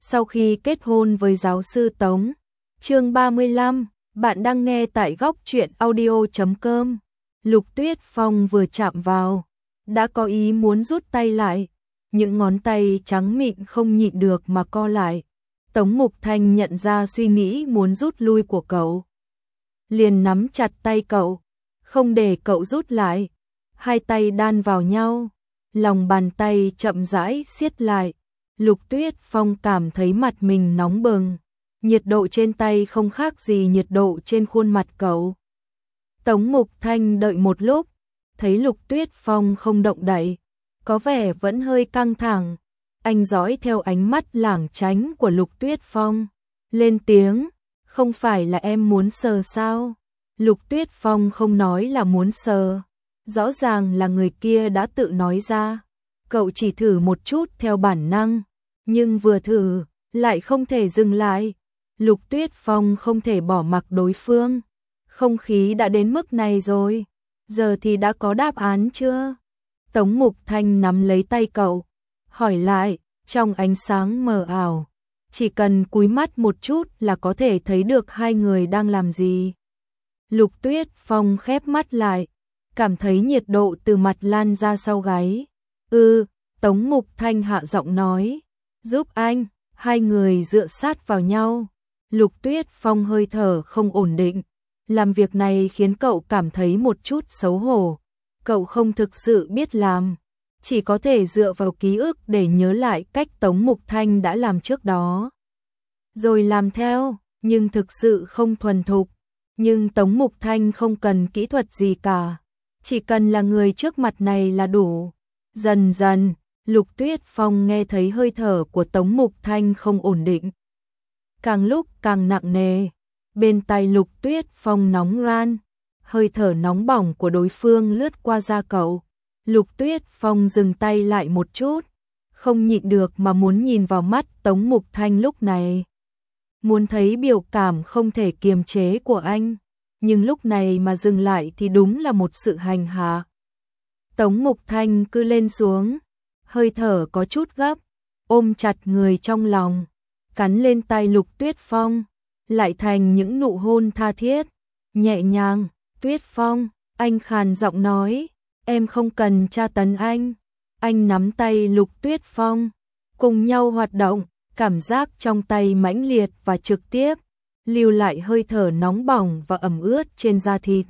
sau khi kết hôn với giáo sư Tống. Chương 35, bạn đang nghe tại góc truyện audio.com. Lục Tuyết Phong vừa chạm vào, đã có ý muốn rút tay lại, những ngón tay trắng mịn không nhịn được mà co lại. Tống Mục Thanh nhận ra suy nghĩ muốn rút lui của cậu, liền nắm chặt tay cậu, không để cậu rút lại. Hai tay đan vào nhau, lòng bàn tay chậm rãi siết lại. Lục Tuyết Phong cảm thấy mặt mình nóng bừng, nhiệt độ trên tay không khác gì nhiệt độ trên khuôn mặt cậu. Tống Mục Thanh đợi một lúc, thấy Lục Tuyết Phong không động đậy, có vẻ vẫn hơi căng thẳng. Anh dõi theo ánh mắt lảng tránh của Lục Tuyết Phong, lên tiếng, không phải là em muốn sờ sao? Lục Tuyết Phong không nói là muốn sờ, rõ ràng là người kia đã tự nói ra. Cậu chỉ thử một chút theo bản năng, nhưng vừa thử, lại không thể dừng lại. Lục Tuyết Phong không thể bỏ mặc đối phương. Không khí đã đến mức này rồi, giờ thì đã có đáp án chưa? Tống Mục Thanh nắm lấy tay cậu, hỏi lại, trong ánh sáng mờ ảo, chỉ cần cúi mắt một chút là có thể thấy được hai người đang làm gì. Lục Tuyết Phong khép mắt lại, cảm thấy nhiệt độ từ mặt lan ra sau gáy. Tống Mục Thanh hạ giọng nói, giúp anh. Hai người dựa sát vào nhau. Lục Tuyết Phong hơi thở không ổn định, làm việc này khiến cậu cảm thấy một chút xấu hổ. Cậu không thực sự biết làm, chỉ có thể dựa vào ký ức để nhớ lại cách Tống Mục Thanh đã làm trước đó, rồi làm theo, nhưng thực sự không thuần thục. Nhưng Tống Mục Thanh không cần kỹ thuật gì cả, chỉ cần là người trước mặt này là đủ. Dần dần, Lục Tuyết Phong nghe thấy hơi thở của Tống Mục Thanh không ổn định, càng lúc càng nặng nề. Bên tai Lục Tuyết Phong nóng ran, hơi thở nóng bỏng của đối phương lướt qua da cậu. Lục Tuyết Phong dừng tay lại một chút, không nhịn được mà muốn nhìn vào mắt Tống Mục Thanh lúc này, muốn thấy biểu cảm không thể kiềm chế của anh, nhưng lúc này mà dừng lại thì đúng là một sự hành hạ. Tống Mục Thanh cứ lên xuống, hơi thở có chút gấp, ôm chặt người trong lòng, cắn lên tay Lục Tuyết Phong, lại thành những nụ hôn tha thiết, nhẹ nhàng. Tuyết Phong, anh khàn giọng nói, em không cần tra tấn anh. Anh nắm tay Lục Tuyết Phong, cùng nhau hoạt động, cảm giác trong tay mãnh liệt và trực tiếp, lưu lại hơi thở nóng bỏng và ẩm ướt trên da thịt.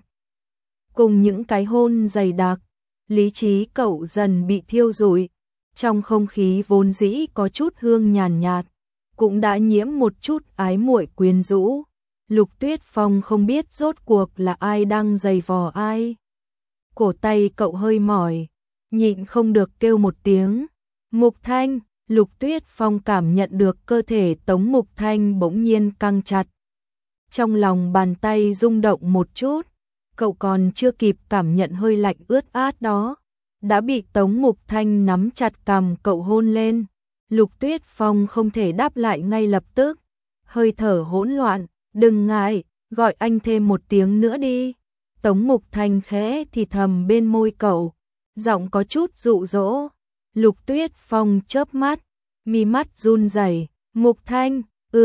Cùng những cái hôn dày đặc, lý trí cậu dần bị thiêu rụi, trong không khí vốn dĩ có chút hương nhàn nhạt, cũng đã nhiễm một chút ái muội quyến rũ. Lục Tuyết Phong không biết rốt cuộc là ai đang giày vò ai. Cổ tay cậu hơi mỏi, nhịn không được kêu một tiếng, Mục Thanh. Lục Tuyết Phong cảm nhận được cơ thể Tống Mục Thanh bỗng nhiên căng chặt. Trong lòng bàn tay rung động một chút, cậu còn chưa kịp cảm nhận hơi lạnh ướt át đó, đã bị Tống Mục Thanh nắm chặt cằm cậu hôn lên. Lục Tuyết Phong không thể đáp lại ngay lập tức, hơi thở hỗn loạn, đừng ngại, gọi anh thêm một tiếng nữa đi. Tống Mục Thanh khẽ thì thầm bên môi cậu, giọng có chút dụ dỗ. Lục Tuyết Phong chớp mắt, mi mắt run rẩy, Mục Thanh,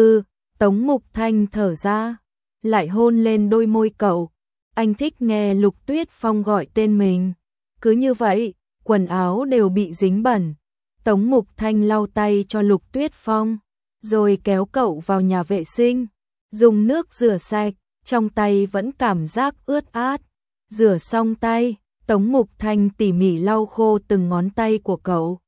Tống Mục Thanh thở ra, lại hôn lên đôi môi cậu. Anh thích nghe Lục Tuyết Phong gọi tên mình. Cứ như vậy, quần áo đều bị dính bẩn. Tống Mục Thanh lau tay cho Lục Tuyết Phong, rồi kéo cậu vào nhà vệ sinh, dùng nước rửa sạch, trong tay vẫn cảm giác ướt át. Rửa xong tay, Tống Mục Thanh tỉ mỉ lau khô từng ngón tay của cậu.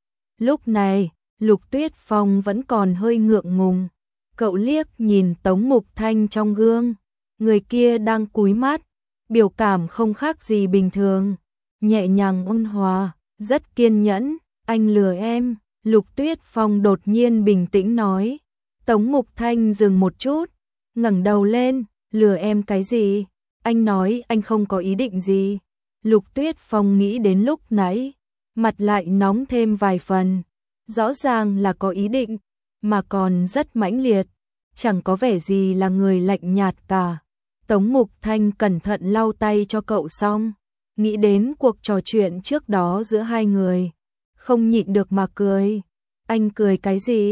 Lúc này, Lục Tuyết Phong vẫn còn hơi ngượng ngùng. Cậu liếc nhìn Tống Mục Thanh trong gương, người kia đang cúi mắt, biểu cảm không khác gì bình thường, nhẹ nhàng ôn hòa, rất kiên nhẫn. Anh lừa em, Lục Tuyết Phong đột nhiên bình tĩnh nói. Tống Mục Thanh dừng một chút, ngẩng đầu lên, lừa em cái gì? Anh nói anh không có ý định gì. Lục Tuyết Phong nghĩ đến lúc nãy, mặt lại nóng thêm vài phần, rõ ràng là có ý định, mà còn rất mãnh liệt, chẳng có vẻ gì là người lạnh nhạt cả. Tống Mục Thanh cẩn thận lau tay cho cậu xong, nghĩ đến cuộc trò chuyện trước đó giữa hai người, không nhịn được mà cười. Anh cười cái gì?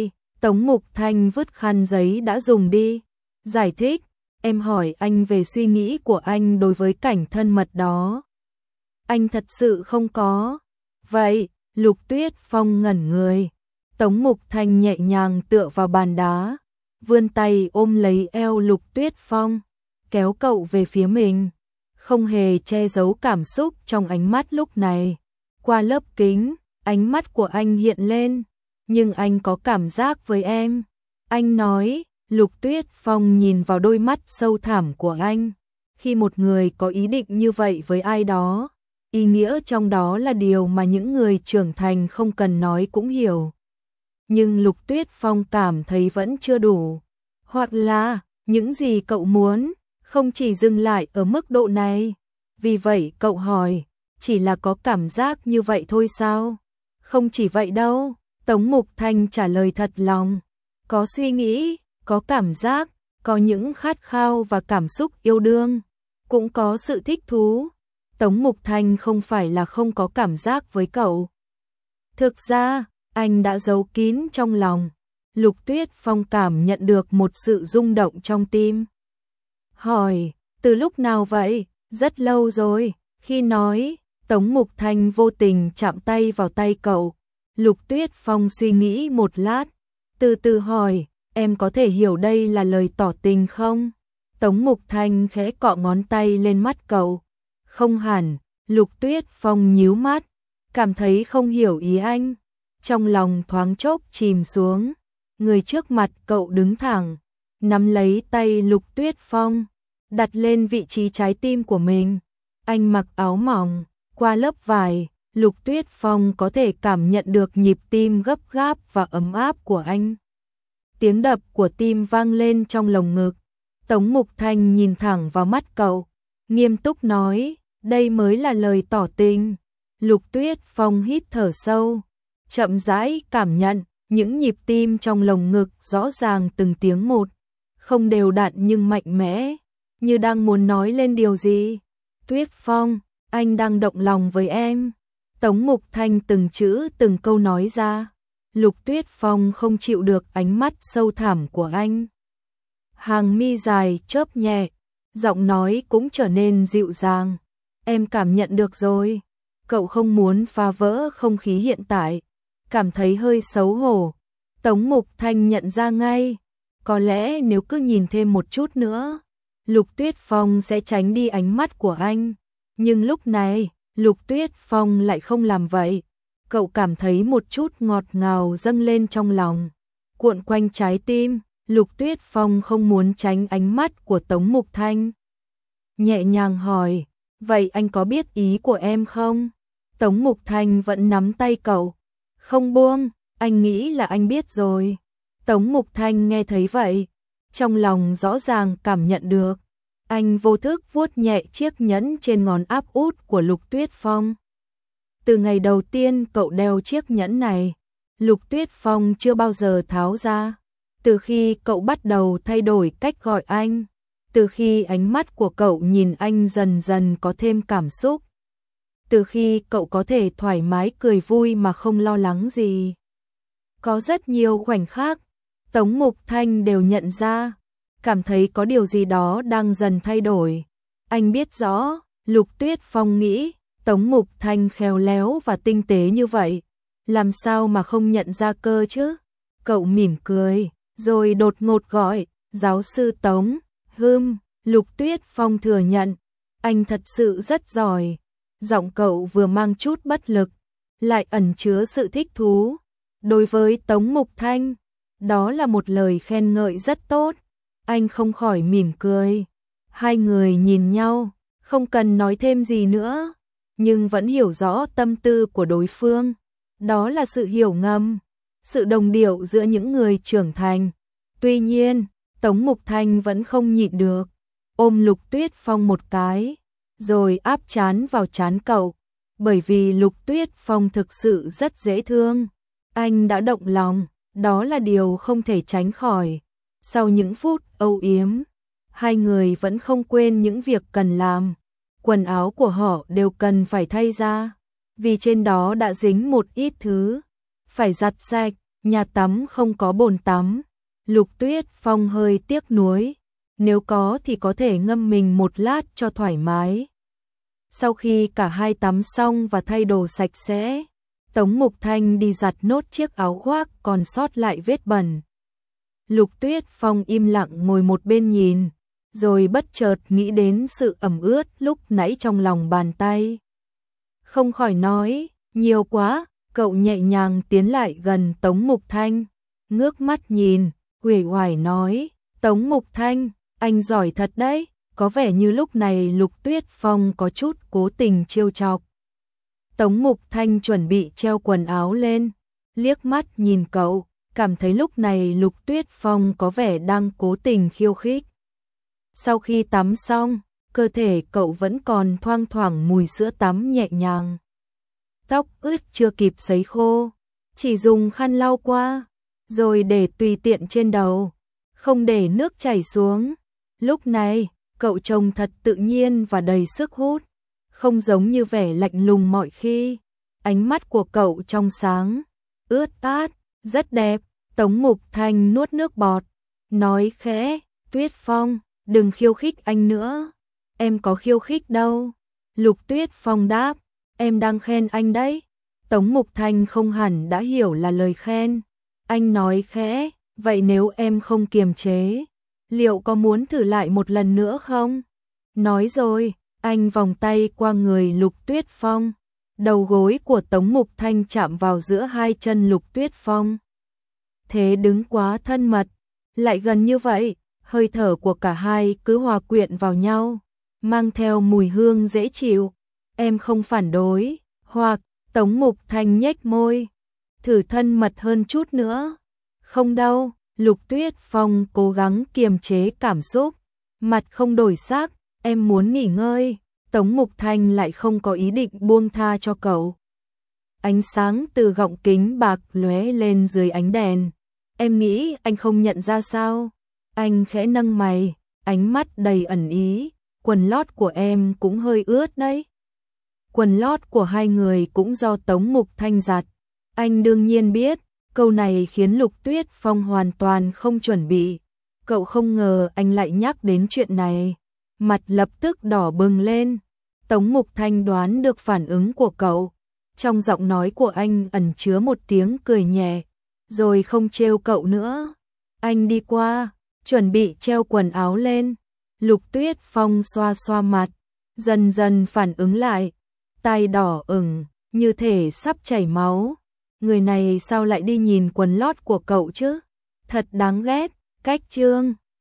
Tống Mục Thanh vứt khăn giấy đã dùng đi. Giải thích, em hỏi anh về suy nghĩ của anh đối với cảnh thân mật đó. Anh thật sự không có. Vậy, Lục Tuyết Phong ngẩn người. Tống Mục Thanh nhẹ nhàng tựa vào bàn đá, vươn tay ôm lấy eo Lục Tuyết Phong, kéo cậu về phía mình, không hề che giấu cảm xúc trong ánh mắt lúc này. Qua lớp kính, ánh mắt của anh hiện lên, nhưng anh có cảm giác với em. Anh nói, Lục Tuyết Phong nhìn vào đôi mắt sâu thẳm của anh. Khi một người có ý định như vậy với ai đó, ý nghĩa trong đó là điều mà những người trưởng thành không cần nói cũng hiểu. Nhưng Lục Tuyết Phong cảm thấy vẫn chưa đủ. Hoặc là, những gì cậu muốn, không chỉ dừng lại ở mức độ này. Vì vậy cậu hỏi, chỉ là có cảm giác như vậy thôi sao? Không chỉ vậy đâu, Tống Mục Thanh trả lời thật lòng. Có suy nghĩ, có cảm giác, có những khát khao và cảm xúc yêu đương, cũng có sự thích thú. Tống Mục Thanh không phải là không có cảm giác với cậu. Thực ra, anh đã giấu kín trong lòng. Lục Tuyết Phong cảm nhận được một sự rung động trong tim. Hỏi, từ lúc nào vậy? Rất lâu rồi. Khi nói, Tống Mục Thanh vô tình chạm tay vào tay cậu. Lục Tuyết Phong suy nghĩ một lát, từ từ hỏi, em có thể hiểu đây là lời tỏ tình không? Tống Mục Thanh khẽ cọ ngón tay lên mắt cậu. Không hẳn. Lục Tuyết Phong nhíu mắt, cảm thấy không hiểu ý anh. Trong lòng thoáng chốc chìm xuống. Người trước mặt cậu đứng thẳng, nắm lấy tay Lục Tuyết Phong, đặt lên vị trí trái tim của mình. Anh mặc áo mỏng, qua lớp vải, Lục Tuyết Phong có thể cảm nhận được nhịp tim gấp gáp và ấm áp của anh. Tiếng đập của tim vang lên trong lồng ngực. Tống Mục Thanh nhìn thẳng vào mắt cậu, nghiêm túc nói, đây mới là lời tỏ tình. Lục Tuyết Phong hít thở sâu, chậm rãi cảm nhận những nhịp tim trong lồng ngực rõ ràng từng tiếng một, không đều đặn nhưng mạnh mẽ, như đang muốn nói lên điều gì. Tuyết Phong, anh đang động lòng với em. Tống Mục Thanh từng chữ từng câu nói ra. Lục Tuyết Phong không chịu được ánh mắt sâu thẳm của anh. Hàng mi dài chớp nhẹ, giọng nói cũng trở nên dịu dàng. Em cảm nhận được rồi. Cậu không muốn phá vỡ không khí hiện tại, cảm thấy hơi xấu hổ. Tống Mục Thanh nhận ra ngay, có lẽ nếu cứ nhìn thêm một chút nữa, Lục Tuyết Phong sẽ tránh đi ánh mắt của anh. Nhưng lúc này, Lục Tuyết Phong lại không làm vậy. Cậu cảm thấy một chút ngọt ngào dâng lên trong lòng, cuộn quanh trái tim. Lục Tuyết Phong không muốn tránh ánh mắt của Tống Mục Thanh, nhẹ nhàng hỏi, vậy anh có biết ý của em không? Tống Mục Thanh vẫn nắm tay cậu, không buông, anh nghĩ là anh biết rồi. Tống Mục Thanh nghe thấy vậy, trong lòng rõ ràng cảm nhận được. Anh vô thức vuốt nhẹ chiếc nhẫn trên ngón áp út của Lục Tuyết Phong. Từ ngày đầu tiên cậu đeo chiếc nhẫn này, Lục Tuyết Phong chưa bao giờ tháo ra. Từ khi cậu bắt đầu thay đổi cách gọi anh, từ khi ánh mắt của cậu nhìn anh dần dần có thêm cảm xúc, từ khi cậu có thể thoải mái cười vui mà không lo lắng gì. Có rất nhiều khoảnh khắc, Tống Mục Thanh đều nhận ra, cảm thấy có điều gì đó đang dần thay đổi. Anh biết rõ, Lục Tuyết Phong nghĩ, Tống Mục Thanh khéo léo và tinh tế như vậy, làm sao mà không nhận ra cơ chứ? Cậu mỉm cười, rồi đột ngột gọi, giáo sư Tống. Lục Tuyết Phong thừa nhận, anh thật sự rất giỏi. Giọng cậu vừa mang chút bất lực, lại ẩn chứa sự thích thú. Đối với Tống Mục Thanh, đó là một lời khen ngợi rất tốt. Anh không khỏi mỉm cười. Hai người nhìn nhau, không cần nói thêm gì nữa, nhưng vẫn hiểu rõ tâm tư của đối phương. Đó là sự hiểu ngầm, sự đồng điệu giữa những người trưởng thành. Tuy nhiên, Tống Mục Thanh vẫn không nhịn được, ôm Lục Tuyết Phong một cái, rồi áp trán vào trán cậu, bởi vì Lục Tuyết Phong thực sự rất dễ thương. Anh đã động lòng, đó là điều không thể tránh khỏi. Sau những phút âu yếm, hai người vẫn không quên những việc cần làm. Quần áo của họ đều cần phải thay ra, vì trên đó đã dính một ít thứ, phải giặt sạch. Nhà tắm không có bồn tắm. Lục Tuyết Phong hơi tiếc nuối. Nếu có thì có thể ngâm mình một lát cho thoải mái. Sau khi cả hai tắm xong và thay đồ sạch sẽ, Tống Mục Thanh đi giặt nốt chiếc áo khoác còn sót lại vết bẩn. Lục Tuyết Phong im lặng ngồi một bên nhìn, rồi bất chợt nghĩ đến sự ẩm ướt lúc nãy trong lòng bàn tay. Không khỏi nói, nhiều quá, cậu nhẹ nhàng tiến lại gần Tống Mục Thanh, ngước mắt nhìn, uể oải nói, Tống Mục Thanh, anh giỏi thật đấy, có vẻ như lúc này Lục Tuyết Phong có chút cố tình trêu chọc. Tống Mục Thanh chuẩn bị treo quần áo lên, liếc mắt nhìn cậu, cảm thấy lúc này Lục Tuyết Phong có vẻ đang cố tình khiêu khích. Sau khi tắm xong, cơ thể cậu vẫn còn thoang thoảng mùi sữa tắm nhẹ nhàng. Tóc ướt chưa kịp sấy khô, chỉ dùng khăn lau qua, rồi để tùy tiện trên đầu, không để nước chảy xuống. Lúc này, cậu trông thật tự nhiên và đầy sức hút, không giống như vẻ lạnh lùng mọi khi. Ánh mắt của cậu trong sáng, ướt át, rất đẹp. Tống Mục Thanh nuốt nước bọt, nói khẽ, Tuyết Phong, đừng khiêu khích anh nữa. Em có khiêu khích đâu. Lục Tuyết Phong đáp, em đang khen anh đấy. Tống Mục Thanh không hẳn đã hiểu là lời khen. Anh nói khẽ, vậy nếu em không kiềm chế, liệu có muốn thử lại một lần nữa không? Nói rồi, anh vòng tay qua người Lục Tuyết Phong. Đầu gối của Tống Mục Thanh chạm vào giữa hai chân Lục Tuyết Phong. Thế đứng quá thân mật, lại gần như vậy, hơi thở của cả hai cứ hòa quyện vào nhau, mang theo mùi hương dễ chịu. Em không phản đối, hoặc Tống Mục Thanh nhếch môi, thử thân mật hơn chút nữa. Không đâu, Lục Tuyết Phong cố gắng kiềm chế cảm xúc, mặt không đổi sắc, em muốn nghỉ ngơi. Tống Mục Thanh lại không có ý định buông tha cho cậu. Ánh sáng từ gọng kính bạc lóe lên dưới ánh đèn. Em nghĩ anh không nhận ra sao? Anh khẽ nâng mày, ánh mắt đầy ẩn ý. Quần lót của em cũng hơi ướt đấy. Quần lót của hai người cũng do Tống Mục Thanh giặt. Anh đương nhiên biết, câu này khiến Lục Tuyết Phong hoàn toàn không chuẩn bị. Cậu không ngờ anh lại nhắc đến chuyện này. Mặt lập tức đỏ bừng lên. Tống Mục Thanh đoán được phản ứng của cậu. Trong giọng nói của anh ẩn chứa một tiếng cười nhẹ, rồi không trêu cậu nữa. Anh đi qua, chuẩn bị treo quần áo lên. Lục Tuyết Phong xoa xoa mặt, dần dần phản ứng lại, tai đỏ ửng, như thể sắp chảy máu. Người này sao lại đi nhìn quần lót của cậu chứ? Thật đáng ghét, cách chương.